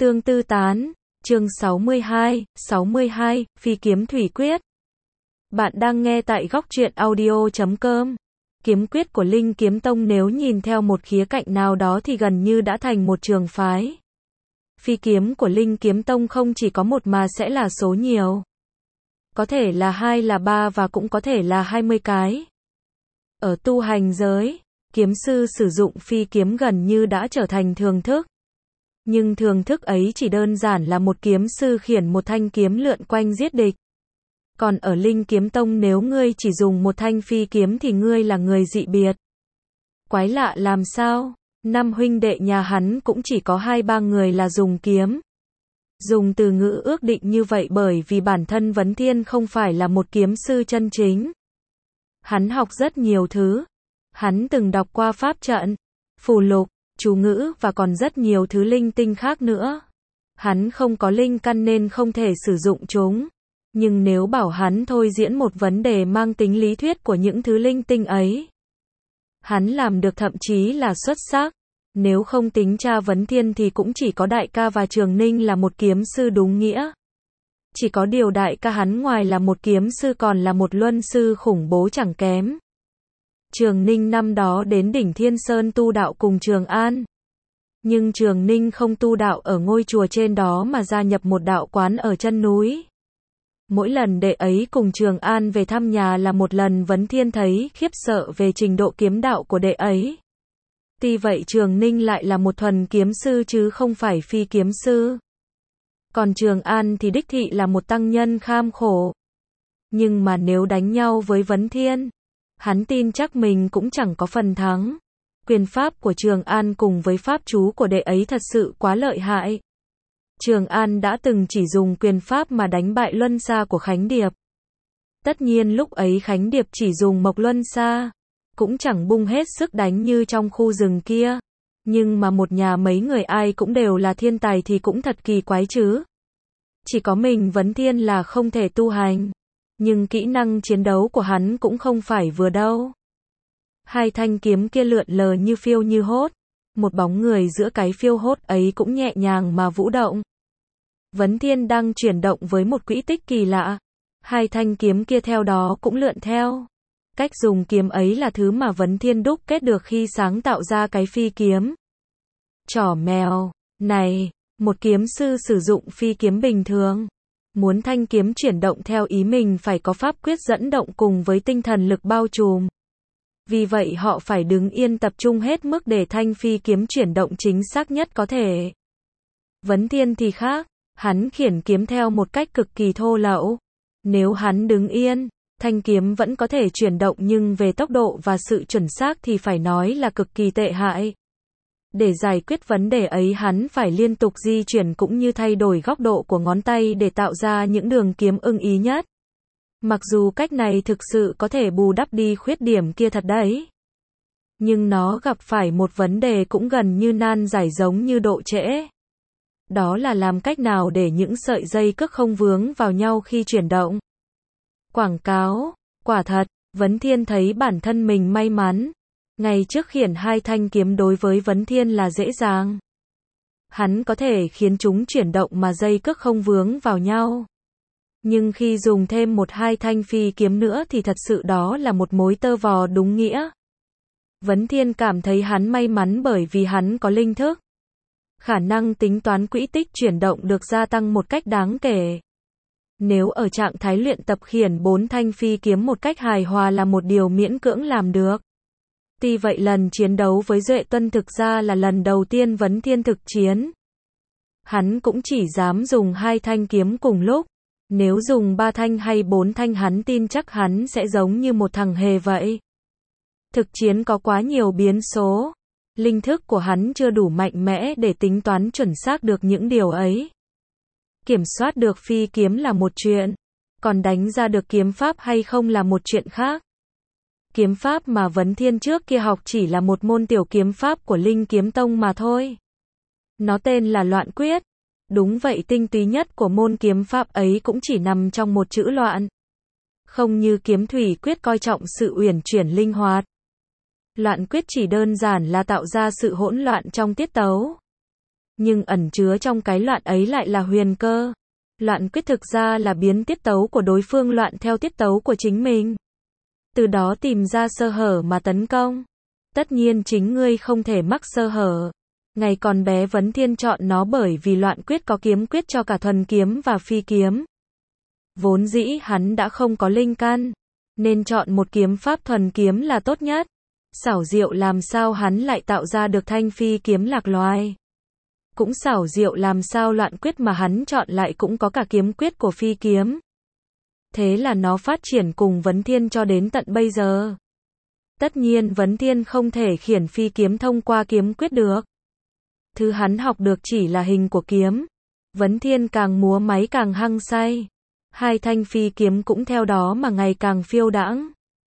Tương tư tán, chương 62, phi kiếm thủy quyết. Bạn đang nghe tại góc truyện audio.com. Kiếm quyết của Linh Kiếm Tông nếu nhìn theo một khía cạnh nào đó thì gần như đã thành một trường phái. Phi kiếm của Linh Kiếm Tông không chỉ có một mà sẽ là số nhiều. Có thể là 2 là 3 và cũng có thể là 20 cái. Ở tu hành giới, kiếm sư sử dụng phi kiếm gần như đã trở thành thường thức. Nhưng thường thức ấy chỉ đơn giản là một kiếm sư khiển một thanh kiếm lượn quanh giết địch. Còn ở Linh Kiếm Tông nếu ngươi chỉ dùng một thanh phi kiếm thì ngươi là người dị biệt. Quái lạ làm sao? 5 huynh đệ nhà hắn cũng chỉ có 2-3 người là dùng kiếm. Dùng từ ngữ ước định như vậy bởi vì bản thân Vấn Thiên không phải là một kiếm sư chân chính. Hắn học rất nhiều thứ. Hắn từng đọc qua pháp trận, phù lục, chú ngữ và còn rất nhiều thứ linh tinh khác nữa. Hắn không có linh căn nên không thể sử dụng chúng. Nhưng nếu bảo hắn thôi diễn một vấn đề mang tính lý thuyết của những thứ linh tinh ấy, hắn làm được thậm chí là xuất sắc. Nếu không tính cha Vấn Thiên thì cũng chỉ có đại ca và Trường Ninh là một kiếm sư đúng nghĩa. Chỉ có điều đại ca hắn ngoài là một kiếm sư còn là một luân sư khủng bố chẳng kém. Trường Ninh năm đó đến đỉnh Thiên Sơn tu đạo cùng Trường An. Nhưng Trường Ninh không tu đạo ở ngôi chùa trên đó mà gia nhập một đạo quán ở chân núi. Mỗi lần đệ ấy cùng Trường An về thăm nhà là một lần Vấn Thiên thấy khiếp sợ về trình độ kiếm đạo của đệ ấy. Tuy vậy Trường Ninh lại là một thuần kiếm sư chứ không phải phi kiếm sư. Còn Trường An thì đích thị là một tăng nhân kham khổ. Nhưng mà nếu đánh nhau với Vấn Thiên, hắn tin chắc mình cũng chẳng có phần thắng. Quyền pháp của Trường An cùng với pháp chú của đệ ấy thật sự quá lợi hại. Trường An đã từng chỉ dùng quyền pháp mà đánh bại luân xa của Khánh Điệp. Tất nhiên lúc ấy Khánh Điệp chỉ dùng mộc luân xa, cũng chẳng bung hết sức đánh như trong khu rừng kia. Nhưng mà một nhà mấy người ai cũng đều là thiên tài thì cũng thật kỳ quái chứ. Chỉ có mình Vấn Thiên là không thể tu hành. Nhưng kỹ năng chiến đấu của hắn cũng không phải vừa đâu. Hai thanh kiếm kia lượn lờ như phiêu như hốt. Một bóng người giữa cái phiêu hốt ấy cũng nhẹ nhàng mà vũ động. Vấn Thiên đang chuyển động với một quỹ tích kỳ lạ. Hai thanh kiếm kia theo đó cũng lượn theo. Cách dùng kiếm ấy là thứ mà Vấn Thiên đúc kết được khi sáng tạo ra cái phi kiếm. Trỏ mèo, này, một kiếm sư sử dụng phi kiếm bình thường. Muốn thanh kiếm chuyển động theo ý mình phải có pháp quyết dẫn động cùng với tinh thần lực bao trùm. Vì vậy họ phải đứng yên tập trung hết mức để thanh phi kiếm chuyển động chính xác nhất có thể. Vấn Thiên thì khác, hắn khiển kiếm theo một cách cực kỳ thô lậu. Nếu hắn đứng yên, thanh kiếm vẫn có thể chuyển động nhưng về tốc độ và sự chuẩn xác thì phải nói là cực kỳ tệ hại. Để giải quyết vấn đề ấy hắn phải liên tục di chuyển cũng như thay đổi góc độ của ngón tay để tạo ra những đường kiếm ưng ý nhất. Mặc dù cách này thực sự có thể bù đắp đi khuyết điểm kia thật đấy. Nhưng nó gặp phải một vấn đề cũng gần như nan giải giống như độ trễ. Đó là làm cách nào để những sợi dây cước không vướng vào nhau khi chuyển động. Quảng cáo, quả thật, Vấn Thiên thấy bản thân mình may mắn. Ngày trước khiển hai thanh kiếm đối với Vấn Thiên là dễ dàng. Hắn có thể khiến chúng chuyển động mà dây cước không vướng vào nhau. Nhưng khi dùng thêm 1-2 thanh phi kiếm nữa thì thật sự đó là một mối tơ vò đúng nghĩa. Vấn Thiên cảm thấy hắn may mắn bởi vì hắn có linh thức. Khả năng tính toán quỹ tích chuyển động được gia tăng một cách đáng kể. Nếu ở trạng thái luyện tập khiển 4 thanh phi kiếm một cách hài hòa là một điều miễn cưỡng làm được. Tuy vậy lần chiến đấu với Duệ Tuân thực ra là lần đầu tiên Vấn Thiên thực chiến. Hắn cũng chỉ dám dùng 2 thanh kiếm cùng lúc. Nếu dùng 3 thanh hay 4 thanh hắn tin chắc hắn sẽ giống như một thằng hề vậy. Thực chiến có quá nhiều biến số. Linh thức của hắn chưa đủ mạnh mẽ để tính toán chuẩn xác được những điều ấy. Kiểm soát được phi kiếm là một chuyện. Còn đánh ra được kiếm pháp hay không là một chuyện khác. Kiếm pháp mà Vấn Thiên trước kia học chỉ là một môn tiểu kiếm pháp của Linh Kiếm Tông mà thôi. Nó tên là Loạn Quyết. Đúng vậy tinh túy nhất của môn kiếm pháp ấy cũng chỉ nằm trong một chữ loạn. Không như kiếm thủy quyết coi trọng sự uyển chuyển linh hoạt. Loạn quyết chỉ đơn giản là tạo ra sự hỗn loạn trong tiết tấu. Nhưng ẩn chứa trong cái loạn ấy lại là huyền cơ. Loạn quyết thực ra là biến tiết tấu của đối phương loạn theo tiết tấu của chính mình. Từ đó tìm ra sơ hở mà tấn công. Tất nhiên chính ngươi không thể mắc sơ hở. Ngày còn bé Vấn Thiên chọn nó bởi vì loạn quyết có kiếm quyết cho cả thuần kiếm và phi kiếm. Vốn dĩ hắn đã không có linh căn, nên chọn một kiếm pháp thuần kiếm là tốt nhất. Xảo diệu làm sao hắn lại tạo ra được thanh phi kiếm lạc loài. Cũng xảo diệu làm sao loạn quyết mà hắn chọn lại cũng có cả kiếm quyết của phi kiếm. Thế là nó phát triển cùng Vấn Thiên cho đến tận bây giờ. Tất nhiên Vấn Thiên không thể khiển phi kiếm thông qua kiếm quyết được. Thứ hắn học được chỉ là hình của kiếm. Vấn Thiên càng múa máy càng hăng say. Hai thanh phi kiếm cũng theo đó mà ngày càng phiêu đãng.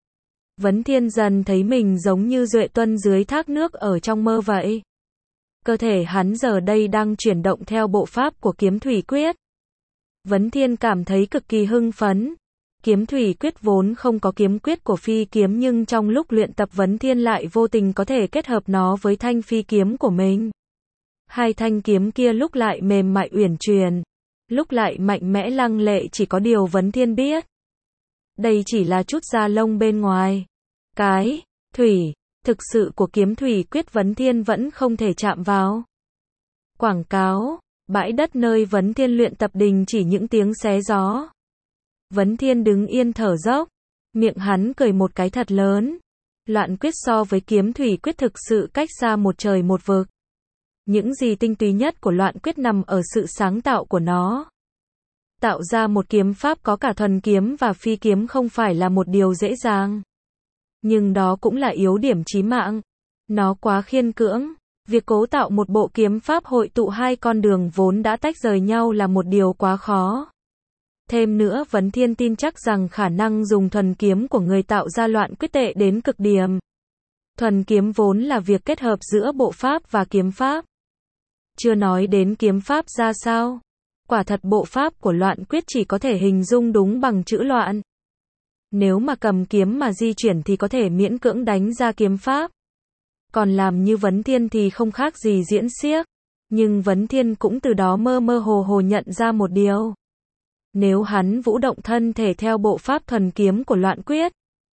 Vấn Thiên dần thấy mình giống như Duệ Tuân dưới thác nước ở trong mơ vậy. Cơ thể hắn giờ đây đang chuyển động theo bộ pháp của kiếm thủy quyết. Vấn Thiên cảm thấy cực kỳ hưng phấn. Kiếm thủy quyết vốn không có kiếm quyết của phi kiếm nhưng trong lúc luyện tập Vấn Thiên lại vô tình có thể kết hợp nó với thanh phi kiếm của mình. Hai thanh kiếm kia lúc lại mềm mại uyển chuyển, lúc lại mạnh mẽ lăng lệ, chỉ có điều Vấn Thiên biết. Đây chỉ là chút da lông bên ngoài. Cái thủy thực sự của kiếm thủy quyết Vấn Thiên vẫn không thể chạm vào. Quảng cáo, bãi đất nơi Vấn Thiên luyện tập đình chỉ những tiếng xé gió. Vấn Thiên đứng yên thở dốc, miệng hắn cười một cái thật lớn. Loạn quyết so với kiếm thủy quyết thực sự cách xa một trời một vực. Những gì tinh túy nhất của loạn quyết nằm ở sự sáng tạo của nó. Tạo ra một kiếm pháp có cả thuần kiếm và phi kiếm không phải là một điều dễ dàng. Nhưng đó cũng là yếu điểm chí mạng. Nó quá khiên cưỡng. Việc cố tạo một bộ kiếm pháp hội tụ hai con đường vốn đã tách rời nhau là một điều quá khó. Thêm nữa Vấn Thiên tin chắc rằng khả năng dùng thuần kiếm của người tạo ra loạn quyết tệ đến cực điểm. Thuần kiếm vốn là việc kết hợp giữa bộ pháp và kiếm pháp. Chưa nói đến kiếm pháp ra sao. Quả thật bộ pháp của loạn quyết chỉ có thể hình dung đúng bằng chữ loạn. Nếu mà cầm kiếm mà di chuyển thì có thể miễn cưỡng đánh ra kiếm pháp. Còn làm như Vấn Thiên thì không khác gì diễn xiếc. Nhưng Vấn Thiên cũng từ đó mơ mơ hồ hồ nhận ra một điều. Nếu hắn vũ động thân thể theo bộ pháp thuần kiếm của loạn quyết,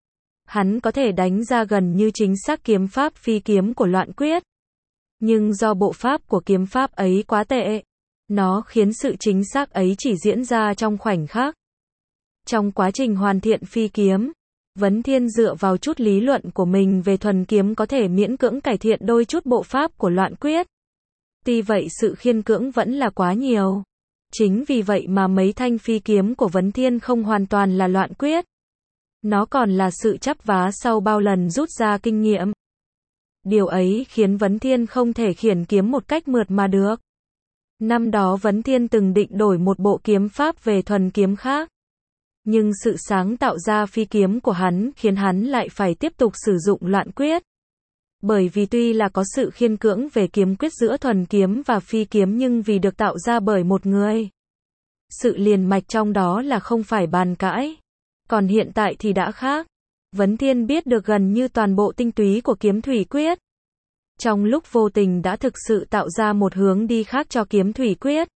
hắn có thể đánh ra gần như chính xác kiếm pháp phi kiếm của loạn quyết. Nhưng do bộ pháp của kiếm pháp ấy quá tệ, nó khiến sự chính xác ấy chỉ diễn ra trong khoảnh khắc. Trong quá trình hoàn thiện phi kiếm, Vấn Thiên dựa vào chút lý luận của mình về thuần kiếm có thể miễn cưỡng cải thiện đôi chút bộ pháp của loạn quyết. Tuy vậy sự khiên cưỡng vẫn là quá nhiều. Chính vì vậy mà mấy thanh phi kiếm của Vấn Thiên không hoàn toàn là loạn quyết. Nó còn là sự chắp vá sau bao lần rút ra kinh nghiệm. Điều ấy khiến Vấn Thiên không thể khiển kiếm một cách mượt mà được. Năm đó Vấn Thiên từng định đổi một bộ kiếm pháp về thuần kiếm khác. Nhưng sự sáng tạo ra phi kiếm của hắn khiến hắn lại phải tiếp tục sử dụng loạn quyết. Bởi vì tuy là có sự khiên cưỡng về kiếm quyết giữa thuần kiếm và phi kiếm nhưng vì được tạo ra bởi một người. Sự liền mạch trong đó là không phải bàn cãi. Còn hiện tại thì đã khác. Vấn Thiên biết được gần như toàn bộ tinh túy của kiếm thủy quyết. Trong lúc vô tình đã thực sự tạo ra một hướng đi khác cho kiếm thủy quyết.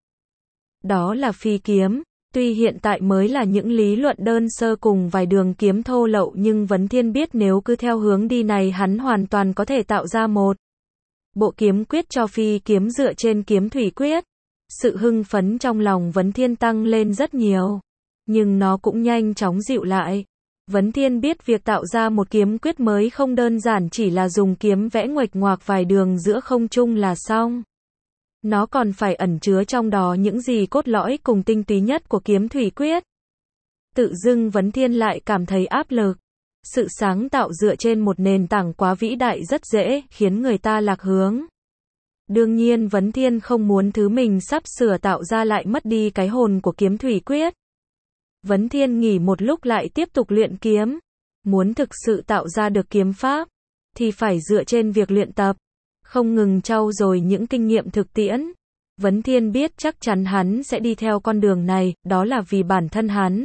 Đó là phi kiếm. Tuy hiện tại mới là những lý luận đơn sơ cùng vài đường kiếm thô lậu nhưng Vấn Thiên biết nếu cứ theo hướng đi này hắn hoàn toàn có thể tạo ra một bộ kiếm quyết cho phi kiếm dựa trên kiếm thủy quyết. Sự hưng phấn trong lòng Vấn Thiên tăng lên rất nhiều. Nhưng nó cũng nhanh chóng dịu lại. Vấn Thiên biết việc tạo ra một kiếm quyết mới không đơn giản chỉ là dùng kiếm vẽ nguệch ngoạc vài đường giữa không trung là xong. Nó còn phải ẩn chứa trong đó những gì cốt lõi cùng tinh túy nhất của kiếm thủy quyết. Tự dưng Vấn Thiên lại cảm thấy áp lực. Sự sáng tạo dựa trên một nền tảng quá vĩ đại rất dễ khiến người ta lạc hướng. Đương nhiên Vấn Thiên không muốn thứ mình sắp sửa tạo ra lại mất đi cái hồn của kiếm thủy quyết. Vấn Thiên nghỉ một lúc lại tiếp tục luyện kiếm. Muốn thực sự tạo ra được kiếm pháp, thì phải dựa trên việc luyện tập. Không ngừng trau dồi những kinh nghiệm thực tiễn. Vấn Thiên biết chắc chắn hắn sẽ đi theo con đường này, đó là vì bản thân hắn.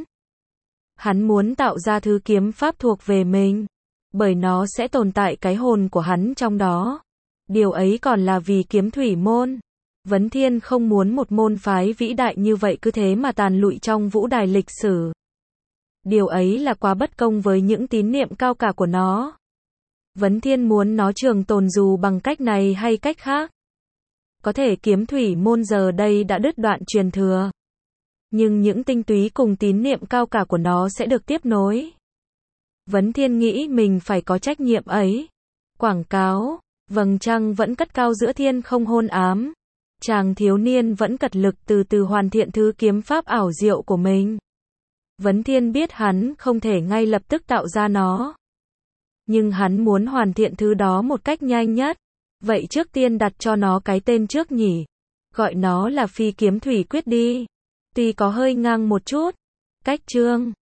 Hắn muốn tạo ra thứ kiếm pháp thuộc về mình. Bởi nó sẽ tồn tại cái hồn của hắn trong đó. Điều ấy còn là vì kiếm thủy môn. Vấn Thiên không muốn một môn phái vĩ đại như vậy cứ thế mà tàn lụi trong vũ đài lịch sử. Điều ấy là quá bất công với những tín niệm cao cả của nó. Vấn Thiên muốn nó trường tồn dù bằng cách này hay cách khác. Có thể kiếm thủy môn giờ đây đã đứt đoạn truyền thừa. Nhưng những tinh túy cùng tín niệm cao cả của nó sẽ được tiếp nối. Vấn Thiên nghĩ mình phải có trách nhiệm ấy. Quảng cáo, vầng trăng vẫn cất cao giữa thiên không hôn ám. Chàng thiếu niên vẫn cật lực từ từ hoàn thiện thứ kiếm pháp ảo diệu của mình. Vấn Thiên biết hắn không thể ngay lập tức tạo ra nó. Nhưng hắn muốn hoàn thiện thứ đó một cách nhanh nhất. Vậy trước tiên đặt cho nó cái tên trước nhỉ. Gọi nó là Phi Kiếm Thủy Quyết đi. Tuy có hơi ngang một chút. Cách chương